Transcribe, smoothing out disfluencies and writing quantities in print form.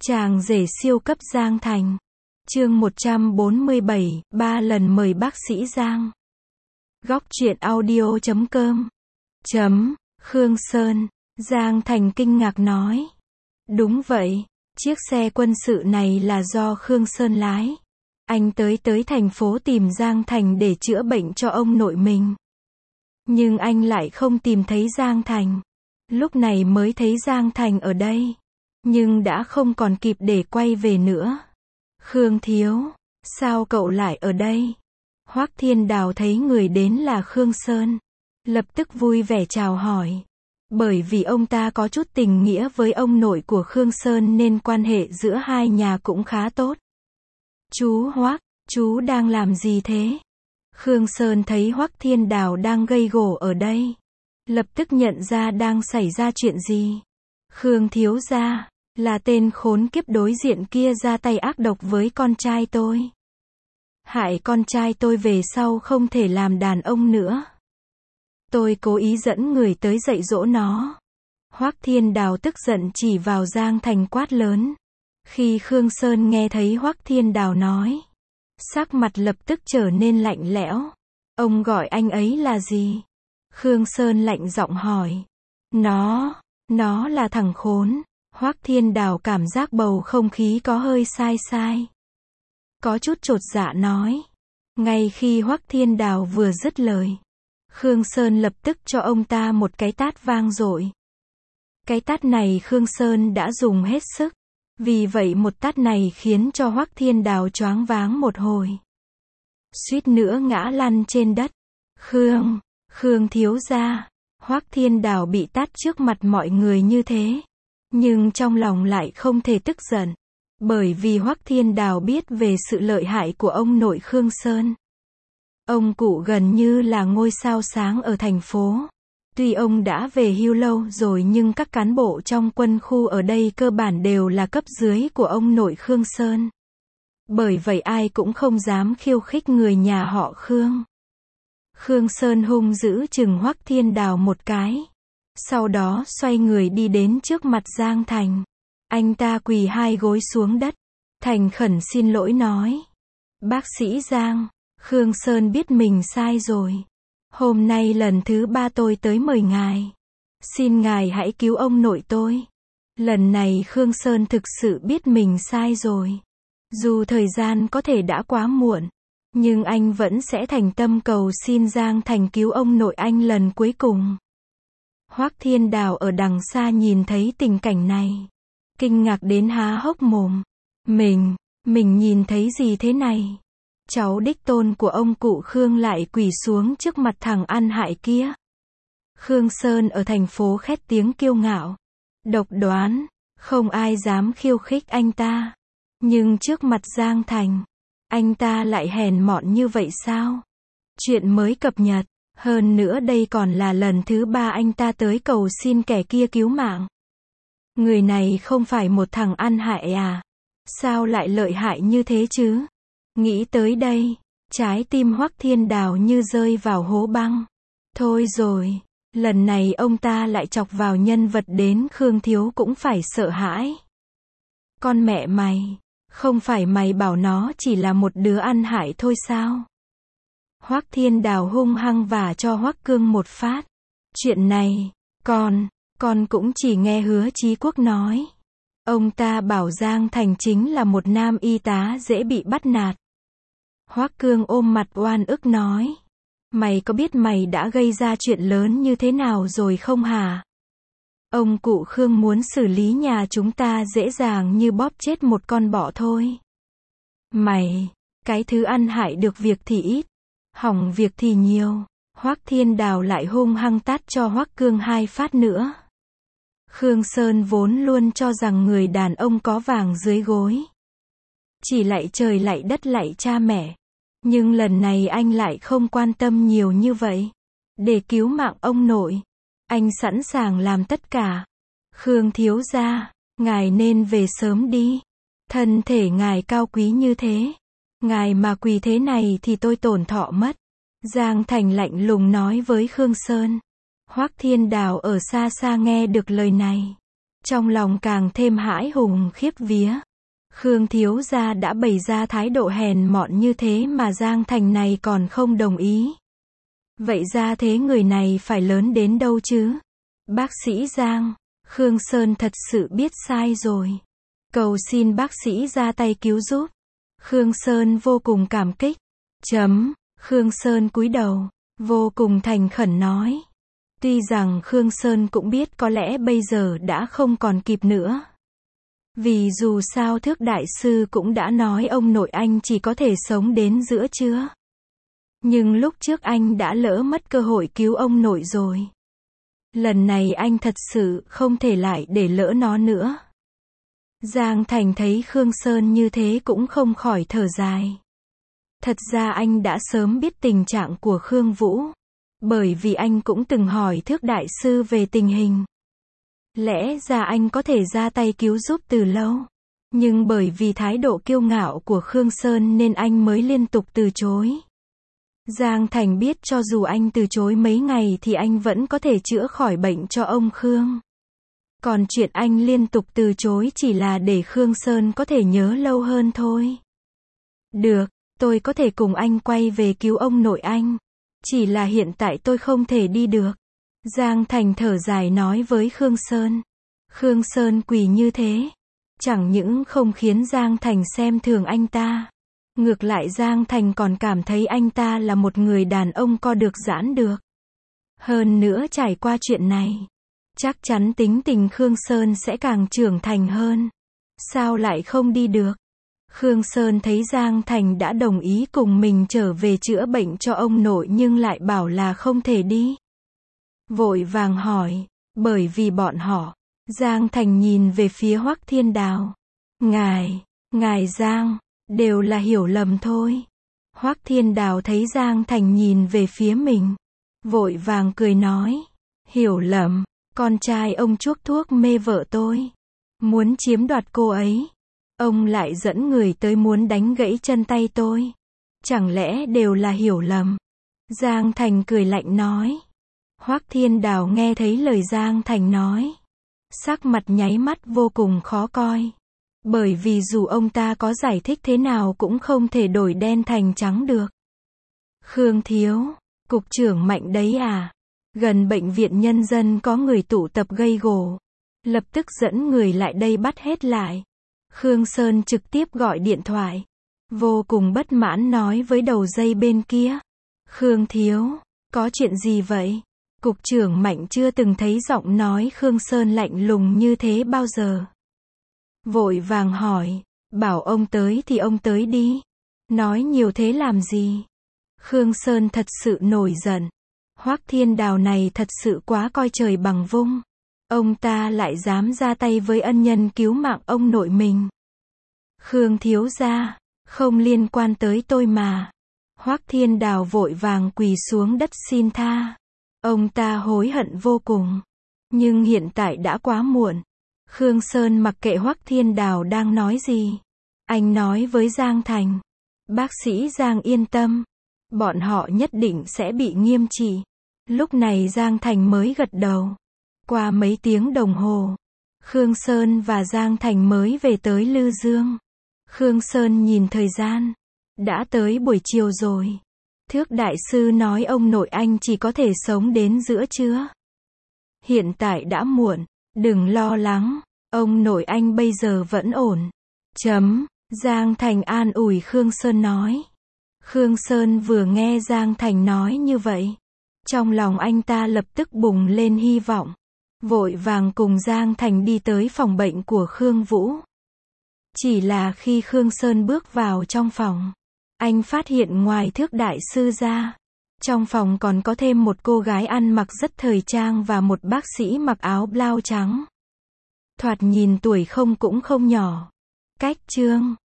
Chàng rể siêu cấp Giang Thành. Chương 147, 3 lần mời bác sĩ Giang. Góc truyện audio.com. Khương Sơn. Giang Thành kinh ngạc nói. Đúng vậy, chiếc xe quân sự này là do Khương Sơn lái. Anh tới thành phố tìm Giang Thành để chữa bệnh cho ông nội mình. Nhưng anh lại không tìm thấy Giang Thành. Lúc này mới thấy Giang Thành ở đây. Nhưng đã không còn kịp để quay về nữa. Khương thiếu, sao cậu lại ở đây? Hoắc Thiên Đào thấy người đến là Khương Sơn. Lập tức vui vẻ chào hỏi. Bởi vì ông ta có chút tình nghĩa với ông nội của Khương Sơn nên quan hệ giữa hai nhà cũng khá tốt. Chú Hoắc, chú đang làm gì thế? Khương Sơn thấy Hoắc Thiên Đào đang gây gổ ở đây. Lập tức nhận ra đang xảy ra chuyện gì. Khương thiếu gia, là tên khốn kiếp đối diện kia ra tay ác độc với con trai tôi. Hại con trai tôi về sau không thể làm đàn ông nữa. Tôi cố ý dẫn người tới dạy dỗ nó. Hoắc Thiên Đào tức giận chỉ vào Giang Thành quát lớn. Khi Khương Sơn nghe thấy Hoắc Thiên Đào nói, sắc mặt lập tức trở nên lạnh lẽo. Ông gọi anh ấy là gì? Khương Sơn lạnh giọng hỏi. Nó là thằng khốn. Hoắc Thiên Đào cảm giác bầu không khí có hơi sai. Có chút chột dạ nói. Ngay khi Hoắc Thiên Đào vừa dứt lời, Khương Sơn lập tức cho ông ta một cái tát vang dội. Cái tát này Khương Sơn đã dùng hết sức. Vì vậy một tát này khiến cho Hoắc Thiên Đào choáng váng một hồi. Suýt nữa ngã lăn trên đất. Khương thiếu gia. Hoắc Thiên Đào bị tát trước mặt mọi người như thế. Nhưng trong lòng lại không thể tức giận. Bởi vì Hoắc Thiên Đào biết về sự lợi hại của ông nội Khương Sơn. Ông cụ gần như là ngôi sao sáng ở thành phố. Tuy ông đã về hưu lâu rồi nhưng các cán bộ trong quân khu ở đây cơ bản đều là cấp dưới của ông nội Khương Sơn. Bởi vậy ai cũng không dám khiêu khích người nhà họ Khương. Khương Sơn hung dữ chừng Hoắc Thiên Đào một cái. Sau đó xoay người đi đến trước mặt Giang Thành. Anh ta quỳ hai gối xuống đất. Thành khẩn xin lỗi nói. Bác sĩ Giang, Khương Sơn biết mình sai rồi. Hôm nay lần thứ 3 tôi tới mời ngài. Xin ngài hãy cứu ông nội tôi. Lần này Khương Sơn thực sự biết mình sai rồi. Dù thời gian có thể đã quá muộn, nhưng anh vẫn sẽ thành tâm cầu xin Giang Thành cứu ông nội anh lần cuối cùng. Hoắc Thiên Đào ở đằng xa nhìn thấy tình cảnh này. Kinh ngạc đến há hốc mồm. Mình nhìn thấy gì thế này? Cháu đích tôn của ông cụ Khương lại quỳ xuống trước mặt thằng ăn hại kia. Khương Sơn ở thành phố khét tiếng kiêu ngạo. Độc đoán, không ai dám khiêu khích anh ta. Nhưng trước mặt Giang Thành, anh ta lại hèn mọn như vậy sao? Chuyện mới cập nhật. Hơn nữa đây còn là lần thứ 3 anh ta tới cầu xin kẻ kia cứu mạng. Người này không phải một thằng ăn hại à? Sao lại lợi hại như thế chứ? Nghĩ tới đây, trái tim Hoắc Thiên Đào như rơi vào hố băng. Thôi rồi, lần này ông ta lại chọc vào nhân vật đến Khương thiếu cũng phải sợ hãi. Con mẹ mày, không phải mày bảo nó chỉ là một đứa ăn hại thôi sao? Hoắc Thiên Đào hung hăng vả cho Hoắc Cương một phát. Chuyện này, con cũng chỉ nghe Hứa Chí Quốc nói. Ông ta bảo Giang Thành chính là một nam y tá dễ bị bắt nạt. Hoắc Cương ôm mặt oan ức nói. Mày có biết mày đã gây ra chuyện lớn như thế nào rồi không hả? Ông cụ Khương muốn xử lý nhà chúng ta dễ dàng như bóp chết một con bọ thôi. Mày, cái thứ ăn hại được việc thì ít, hỏng việc thì nhiều. Hoắc Thiên Đào lại hung hăng tát cho Hoắc Cương 2 phát nữa. Khương Sơn vốn luôn cho rằng người đàn ông có vàng dưới gối. Chỉ lạy trời lạy đất lạy cha mẹ. Nhưng lần này anh lại không quan tâm nhiều như vậy. Để cứu mạng ông nội, anh sẵn sàng làm tất cả. Khương thiếu gia, ngài nên về sớm đi. Thân thể ngài cao quý như thế. Ngài mà quỳ thế này thì tôi tổn thọ mất. Giang Thành lạnh lùng nói với Khương Sơn. Hoắc Thiên Đào ở xa xa nghe được lời này. Trong lòng càng thêm hãi hùng khiếp vía. Khương thiếu gia đã bày ra thái độ hèn mọn như thế mà Giang Thành này còn không đồng ý. Vậy ra thế người này phải lớn đến đâu chứ? Bác sĩ Giang, Khương Sơn thật sự biết sai rồi. Cầu xin bác sĩ ra tay cứu giúp. Khương Sơn vô cùng cảm kích. Khương Sơn cúi đầu, vô cùng thành khẩn nói. Tuy rằng Khương Sơn cũng biết có lẽ bây giờ đã không còn kịp nữa. Vì dù sao Thước đại sư cũng đã nói ông nội anh chỉ có thể sống đến giữa trưa. Nhưng lúc trước anh đã lỡ mất cơ hội cứu ông nội rồi. Lần này anh thật sự không thể lại để lỡ nó nữa. Giang Thành thấy Khương Sơn như thế cũng không khỏi thở dài. Thật ra anh đã sớm biết tình trạng của Khương Vũ. Bởi vì anh cũng từng hỏi Thước đại sư về tình hình. Lẽ ra anh có thể ra tay cứu giúp từ lâu. Nhưng bởi vì thái độ kiêu ngạo của Khương Sơn nên anh mới liên tục từ chối. Giang Thành biết cho dù anh từ chối mấy ngày thì anh vẫn có thể chữa khỏi bệnh cho ông Khương. Còn chuyện anh liên tục từ chối chỉ là để Khương Sơn có thể nhớ lâu hơn thôi. Được, tôi có thể cùng anh quay về cứu ông nội anh. Chỉ là hiện tại tôi không thể đi được. Giang Thành thở dài nói với Khương Sơn. Khương Sơn quỳ như thế. Chẳng những không khiến Giang Thành xem thường anh ta. Ngược lại Giang Thành còn cảm thấy anh ta là một người đàn ông co được giãn được. Hơn nữa trải qua chuyện này. Chắc chắn tính tình Khương Sơn sẽ càng trưởng thành hơn. Sao lại không đi được? Khương Sơn thấy Giang Thành đã đồng ý cùng mình trở về chữa bệnh cho ông nội nhưng lại bảo là không thể đi. Vội vàng hỏi, bởi vì bọn họ. Giang Thành nhìn về phía Hoắc Thiên Đào. Ngài Giang, đều là hiểu lầm thôi. Hoắc Thiên Đào thấy Giang Thành nhìn về phía mình. Vội vàng cười nói, hiểu lầm, con trai ông chuốc thuốc mê vợ tôi. Muốn chiếm đoạt cô ấy. Ông lại dẫn người tới muốn đánh gãy chân tay tôi. Chẳng lẽ đều là hiểu lầm? Giang Thành cười lạnh nói. Hoắc Thiên Đào nghe thấy lời Giang Thành nói. Sắc mặt nháy mắt vô cùng khó coi. Bởi vì dù ông ta có giải thích thế nào cũng không thể đổi đen thành trắng được. Khương thiếu, cục trưởng Mạnh đấy à? Gần bệnh viện nhân dân có người tụ tập gây gổ. Lập tức dẫn người lại đây bắt hết lại. Khương Sơn trực tiếp gọi điện thoại. Vô cùng bất mãn nói với đầu dây bên kia. Khương thiếu, có chuyện gì vậy? Cục trưởng Mạnh chưa từng thấy giọng nói Khương Sơn lạnh lùng như thế bao giờ. Vội vàng hỏi, bảo ông tới thì ông tới đi. Nói nhiều thế làm gì? Khương Sơn thật sự nổi giận. Hoắc Thiên Đào này thật sự quá coi trời bằng vung. Ông ta lại dám ra tay với ân nhân cứu mạng ông nội mình. Khương thiếu gia, không liên quan tới tôi mà. Hoắc Thiên Đào vội vàng quỳ xuống đất xin tha. Ông ta hối hận vô cùng. Nhưng hiện tại đã quá muộn. Khương Sơn mặc kệ Hoắc Thiên Đào đang nói gì. Anh nói với Giang Thành. Bác sĩ Giang yên tâm. Bọn họ nhất định sẽ bị nghiêm trị. Lúc này Giang Thành mới gật đầu. Qua mấy tiếng đồng hồ, Khương Sơn và Giang Thành mới về tới Lư Dương. Khương Sơn nhìn thời gian. Đã tới buổi chiều rồi. Thước đại sư nói ông nội anh chỉ có thể sống đến giữa trưa. Hiện tại đã muộn. Đừng lo lắng. Ông nội anh bây giờ vẫn ổn. Giang Thành an ủi Khương Sơn nói. Khương Sơn vừa nghe Giang Thành nói như vậy. Trong lòng anh ta lập tức bùng lên hy vọng. Vội vàng cùng Giang Thành đi tới phòng bệnh của Khương Vũ. Chỉ là khi Khương Sơn bước vào trong phòng, anh phát hiện ngoài Thước đại sư ra, trong phòng còn có thêm một cô gái ăn mặc rất thời trang và một bác sĩ mặc áo blau trắng. Thoạt nhìn tuổi không cũng không nhỏ. Cách chương